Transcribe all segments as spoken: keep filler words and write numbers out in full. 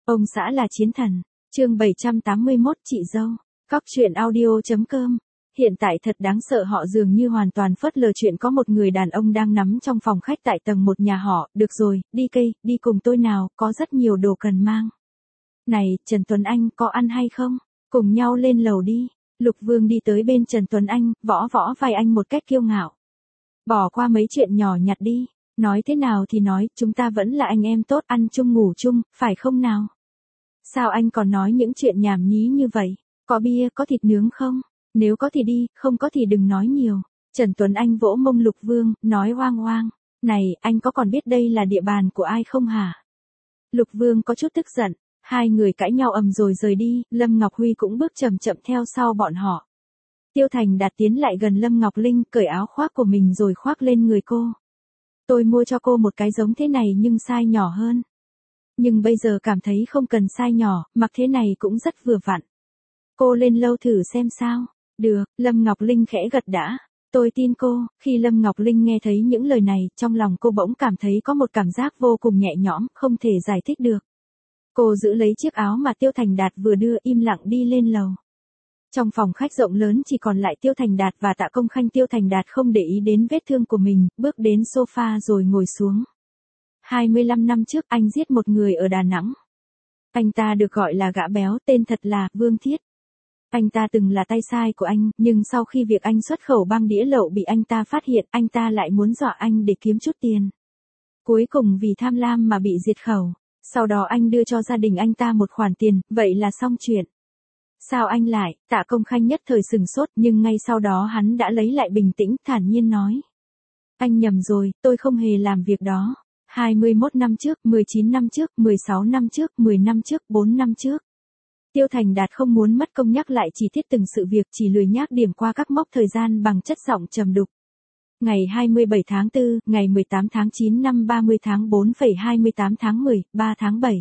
Ông xã là chiến thần. Chương bảy trăm tám mươi mốt chị dâu. Cóc truyện audio.com. Hiện tại thật đáng sợ, họ dường như hoàn toàn phớt lờ chuyện có một người đàn ông đang nắm trong phòng khách tại tầng một nhà họ. Được rồi, đi cây, đi cùng tôi nào, có rất nhiều đồ cần mang. Này, Trần Tuấn Anh, có ăn hay không? Cùng nhau lên lầu đi. Lục Vương đi tới bên Trần Tuấn Anh, võ võ vai anh một cách kiêu ngạo. Bỏ qua mấy chuyện nhỏ nhặt đi. Nói thế nào thì nói, chúng ta vẫn là anh em tốt, ăn chung ngủ chung, phải không nào? Sao anh còn nói những chuyện nhảm nhí như vậy? Có bia, có thịt nướng không? Nếu có thì đi, không có thì đừng nói nhiều. Trần Tuấn Anh vỗ mông Lục Vương, nói oang oang. Này, anh có còn biết đây là địa bàn của ai không hả? Lục Vương có chút tức giận. Hai người cãi nhau ầm rồi rời đi, Lâm Ngọc Huy cũng bước chậm chậm theo sau bọn họ. Tiêu Thành Đạt tiến lại gần Lâm Ngọc Linh, cởi áo khoác của mình rồi khoác lên người cô. Tôi mua cho cô một cái giống thế này nhưng size nhỏ hơn. Nhưng bây giờ cảm thấy không cần size nhỏ, mặc thế này cũng rất vừa vặn. Cô lên lâu thử xem sao. Được, Lâm Ngọc Linh khẽ gật đã. Tôi tin cô. Khi Lâm Ngọc Linh nghe thấy những lời này, trong lòng cô bỗng cảm thấy có một cảm giác vô cùng nhẹ nhõm, không thể giải thích được. Cô giữ lấy chiếc áo mà Tiêu Thành Đạt vừa đưa, im lặng đi lên lầu. Trong phòng khách rộng lớn chỉ còn lại Tiêu Thành Đạt và Tạ Công Khanh. Tiêu Thành Đạt không để ý đến vết thương của mình, bước đến sofa rồi ngồi xuống. hai mươi lăm năm trước anh giết một người ở Đà Nẵng. Anh ta được gọi là gã béo, tên thật là Vương Thiết. Anh ta từng là tay sai của anh, nhưng sau khi việc anh xuất khẩu băng đĩa lậu bị anh ta phát hiện, anh ta lại muốn dọa anh để kiếm chút tiền. Cuối cùng vì tham lam mà bị diệt khẩu. Sau đó anh đưa cho gia đình anh ta một khoản tiền, vậy là xong chuyện. Sao anh lại? Tạ Công Khanh nhất thời sừng sốt, nhưng ngay sau đó hắn đã lấy lại bình tĩnh, thản nhiên nói. Anh nhầm rồi, tôi không hề làm việc đó. hai mươi mốt năm trước, mười chín năm trước, mười sáu năm trước, mười năm trước, bốn năm trước. Tiêu Thành Đạt không muốn mất công nhắc lại chi tiết từng sự việc, chỉ lười nhác điểm qua các mốc thời gian bằng chất giọng trầm đục. Ngày hai mươi bảy tháng tư, ngày mười tám tháng chín năm ba mươi tháng bốn phẩy hai mươi tám tháng mười, ba tháng bảy.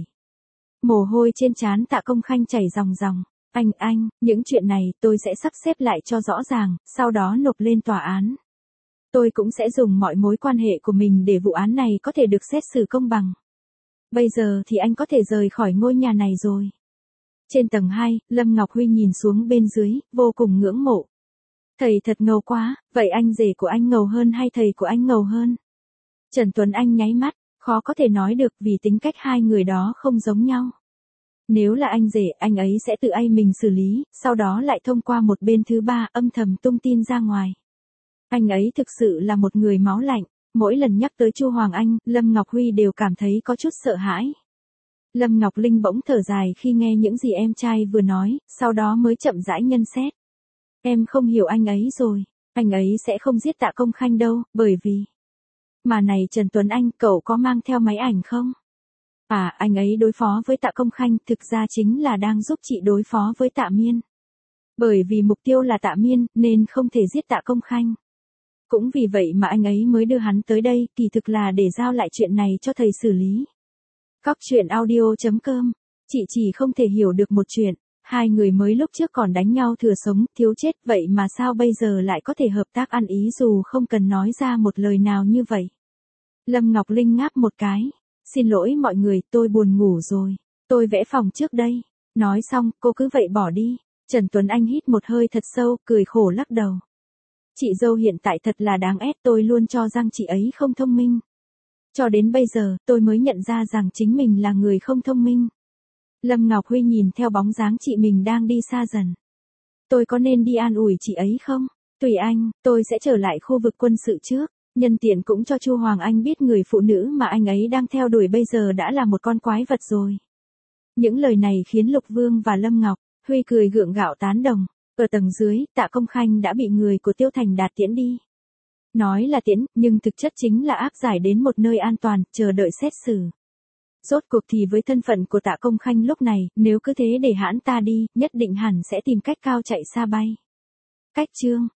Mồ hôi trên trán Tạ Công Khanh chảy ròng ròng. Anh, anh, những chuyện này tôi sẽ sắp xếp lại cho rõ ràng, sau đó nộp lên tòa án. Tôi cũng sẽ dùng mọi mối quan hệ của mình để vụ án này có thể được xét xử công bằng. Bây giờ thì anh có thể rời khỏi ngôi nhà này rồi. Trên tầng hai, Lâm Ngọc Huy nhìn xuống bên dưới, vô cùng ngưỡng mộ. Thầy thật ngầu quá, vậy anh rể của anh ngầu hơn hay thầy của anh ngầu hơn? Trần Tuấn Anh nháy mắt, khó có thể nói được vì tính cách hai người đó không giống nhau. Nếu là anh rể, anh ấy sẽ tự ai mình xử lý, sau đó lại thông qua một bên thứ ba âm thầm tung tin ra ngoài. Anh ấy thực sự là một người máu lạnh, mỗi lần nhắc tới Chu Hoàng Anh, Lâm Ngọc Huy đều cảm thấy có chút sợ hãi. Lâm Ngọc Linh bỗng thở dài khi nghe những gì em trai vừa nói, sau đó mới chậm rãi nhận xét. Em không hiểu anh ấy rồi, anh ấy sẽ không giết Tạ Công Khanh đâu, bởi vì... Mà này Trần Tuấn Anh, cậu có mang theo máy ảnh không? À, anh ấy đối phó với Tạ Công Khanh thực ra chính là đang giúp chị đối phó với Tạ Miên. Bởi vì mục tiêu là Tạ Miên, nên không thể giết Tạ Công Khanh. Cũng vì vậy mà anh ấy mới đưa hắn tới đây, kỳ thực là để giao lại chuyện này cho thầy xử lý. Cóc truyện audio.com. Chị chỉ không thể hiểu được một chuyện. Hai người mới lúc trước còn đánh nhau thừa sống, thiếu chết, vậy mà sao bây giờ lại có thể hợp tác ăn ý dù không cần nói ra một lời nào như vậy. Lâm Ngọc Linh ngáp một cái. Xin lỗi mọi người, tôi buồn ngủ rồi. Tôi vẽ phòng trước đây. Nói xong, cô cứ vậy bỏ đi. Trần Tuấn Anh hít một hơi thật sâu, cười khổ lắc đầu. Chị dâu hiện tại thật là đáng ép, tôi luôn cho rằng chị ấy không thông minh. Cho đến bây giờ, tôi mới nhận ra rằng chính mình là người không thông minh. Lâm Ngọc Huy nhìn theo bóng dáng chị mình đang đi xa dần. Tôi có nên đi an ủi chị ấy không? Tùy anh, tôi sẽ trở lại khu vực quân sự trước. Nhân tiện cũng cho Chu Hoàng Anh biết người phụ nữ mà anh ấy đang theo đuổi bây giờ đã là một con quái vật rồi. Những lời này khiến Lục Vương và Lâm Ngọc Huy cười gượng gạo tán đồng. Ở tầng dưới, Tạ Công Khanh đã bị người của Tiêu Thành Đạt tiễn đi. Nói là tiễn, nhưng thực chất chính là áp giải đến một nơi an toàn, chờ đợi xét xử. Rốt cuộc thì với thân phận của Tạ Công Khanh lúc này, nếu cứ thế để hãn ta đi, nhất định hẳn sẽ tìm cách cao chạy xa bay. Cách chương